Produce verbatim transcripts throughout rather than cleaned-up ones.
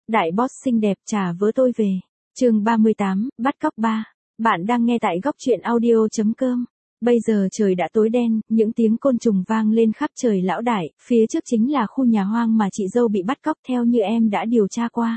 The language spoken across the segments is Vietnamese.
Đại boss xinh đẹp trả vớ tôi về. Chương ba mươi tám, bắt cóc ba. Bạn đang nghe tại góc truyện audio chấm com. Bây giờ trời đã tối đen, những tiếng côn trùng vang lên khắp trời lão đại, phía trước chính là khu nhà hoang mà chị dâu bị bắt cóc theo như em đã điều tra qua.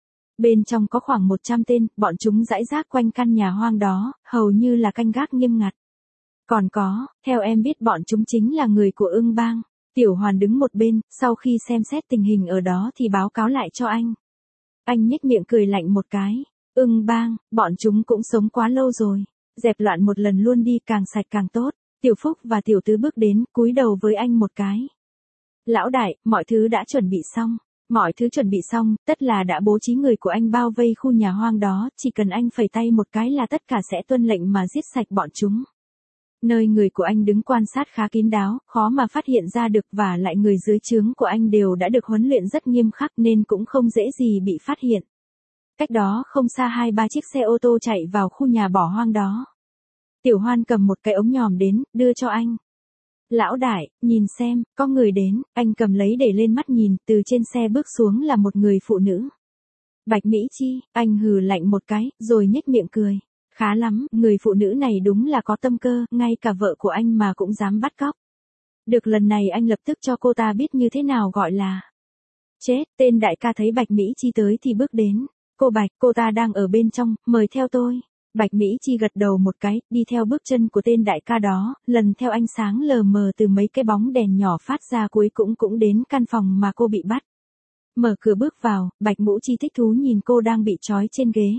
Bên trong có khoảng một trăm tên, bọn chúng rải rác quanh căn nhà hoang đó, hầu như là canh gác nghiêm ngặt. Còn có, theo em biết bọn chúng chính là người của Ưng Bang. Tiểu Hoàn đứng một bên, sau khi xem xét tình hình ở đó thì báo cáo lại cho anh. Anh nhếch miệng cười lạnh một cái. Ưng Bang, bọn chúng cũng sống quá lâu rồi. Dẹp loạn một lần luôn đi, càng sạch càng tốt. Tiểu Phúc và Tiểu Tứ bước đến, cúi đầu với anh một cái. Lão đại, mọi thứ đã chuẩn bị xong. Mọi thứ chuẩn bị xong, tất là đã bố trí người của anh bao vây khu nhà hoang đó, chỉ cần anh phẩy tay một cái là tất cả sẽ tuân lệnh mà giết sạch bọn chúng. Nơi người của anh đứng quan sát khá kín đáo, khó mà phát hiện ra được, và lại người dưới trướng của anh đều đã được huấn luyện rất nghiêm khắc nên cũng không dễ gì bị phát hiện. Cách đó không xa hai ba chiếc xe ô tô chạy vào khu nhà bỏ hoang đó. Tiểu Hoan cầm một cái ống nhòm đến, đưa cho anh. Lão đại, nhìn xem, có người đến. Anh cầm lấy để lên mắt nhìn, từ trên xe bước xuống là một người phụ nữ. Bạch Mỹ Chi. Anh hừ lạnh một cái, rồi nhếch miệng cười. Khá lắm, người phụ nữ này đúng là có tâm cơ, ngay cả vợ của anh mà cũng dám bắt cóc. Được, lần này anh lập tức cho cô ta biết như thế nào gọi là chết. Tên đại ca thấy Bạch Mỹ Chi tới thì bước đến. Cô Bạch, cô ta đang ở bên trong, mời theo tôi. Bạch Mỹ Chi gật đầu một cái, đi theo bước chân của tên đại ca đó, lần theo ánh sáng lờ mờ từ mấy cái bóng đèn nhỏ phát ra, cuối cũng cũng đến căn phòng mà cô bị bắt. Mở cửa bước vào, Bạch Mũ Chi thích thú nhìn cô đang bị trói trên ghế.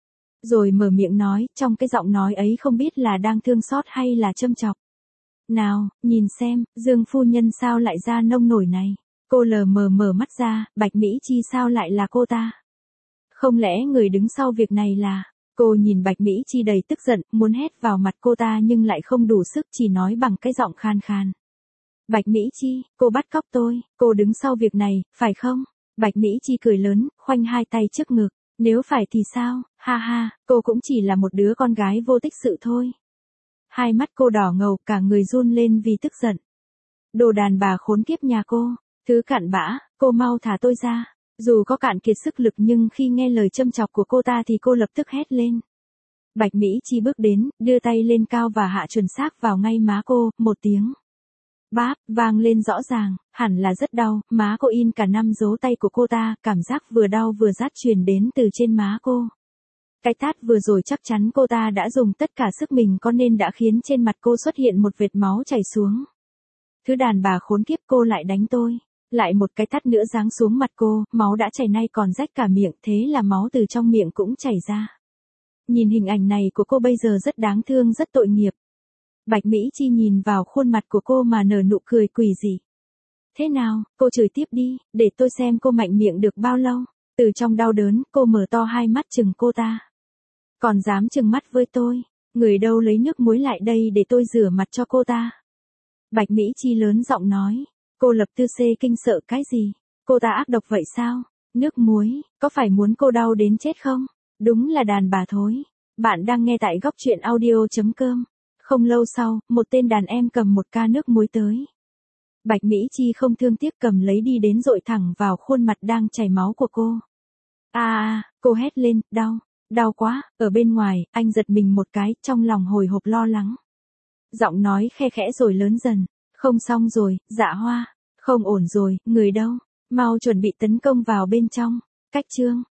Rồi mở miệng nói, trong cái giọng nói ấy không biết là đang thương xót hay là châm chọc. Nào, nhìn xem, Dương phu nhân sao lại ra nông nổi này. Cô lờ mờ mở mắt ra, Bạch Mỹ Chi sao lại là cô ta? Không lẽ người đứng sau việc này là... Cô nhìn Bạch Mỹ Chi đầy tức giận, muốn hét vào mặt cô ta nhưng lại không đủ sức, chỉ nói bằng cái giọng khan khan. Bạch Mỹ Chi, cô bắt cóc tôi, cô đứng sau việc này, phải không? Bạch Mỹ Chi cười lớn, khoanh hai tay trước ngực. Nếu phải thì sao, ha ha, cô cũng chỉ là một đứa con gái vô tích sự thôi. Hai mắt cô đỏ ngầu, cả người run lên vì tức giận. Đồ đàn bà khốn kiếp nhà cô, thứ cặn bã, cô mau thả tôi ra. Dù có cạn kiệt sức lực nhưng khi nghe lời châm chọc của cô ta thì cô lập tức hét lên. Bạch Mỹ Chi bước đến, đưa tay lên cao và hạ chuẩn xác vào ngay má cô, một tiếng. Báp, vang lên rõ ràng, hẳn là rất đau, má cô in cả năm dấu tay của cô ta, cảm giác vừa đau vừa rát truyền đến từ trên má cô. Cái tát vừa rồi chắc chắn cô ta đã dùng tất cả sức mình có nên đã khiến trên mặt cô xuất hiện một vệt máu chảy xuống. Thứ đàn bà khốn kiếp, cô lại đánh tôi. Lại một cái tát nữa giáng xuống mặt cô, máu đã chảy nay còn rách cả miệng, thế là máu từ trong miệng cũng chảy ra. Nhìn hình ảnh này của cô bây giờ rất đáng thương, rất tội nghiệp. Bạch Mỹ Chi nhìn vào khuôn mặt của cô mà nở nụ cười quỷ dị. Thế nào, cô chửi tiếp đi, để tôi xem cô mạnh miệng được bao lâu. Từ trong đau đớn, cô mở to hai mắt chừng cô ta. Còn dám chừng mắt với tôi, người đâu lấy nước muối lại đây để tôi rửa mặt cho cô ta. Bạch Mỹ Chi lớn giọng nói. Cô Lập Tư xê kinh sợ cái gì? Cô ta ác độc vậy sao? Nước muối, có phải muốn cô đau đến chết không? Đúng là đàn bà thối. Bạn đang nghe tại góc truyện audio chấm com. Không lâu sau, một tên đàn em cầm một ca nước muối tới. Bạch Mỹ Chi không thương tiếc cầm lấy đi đến dội thẳng vào khuôn mặt đang chảy máu của cô. À à, cô hét lên, đau, đau quá. Ở bên ngoài, anh giật mình một cái, trong lòng hồi hộp lo lắng. Giọng nói khe khẽ rồi lớn dần. Không xong rồi, Dạ Hoa. Không ổn rồi, người đâu? Mau chuẩn bị tấn công vào bên trong. Cách chương.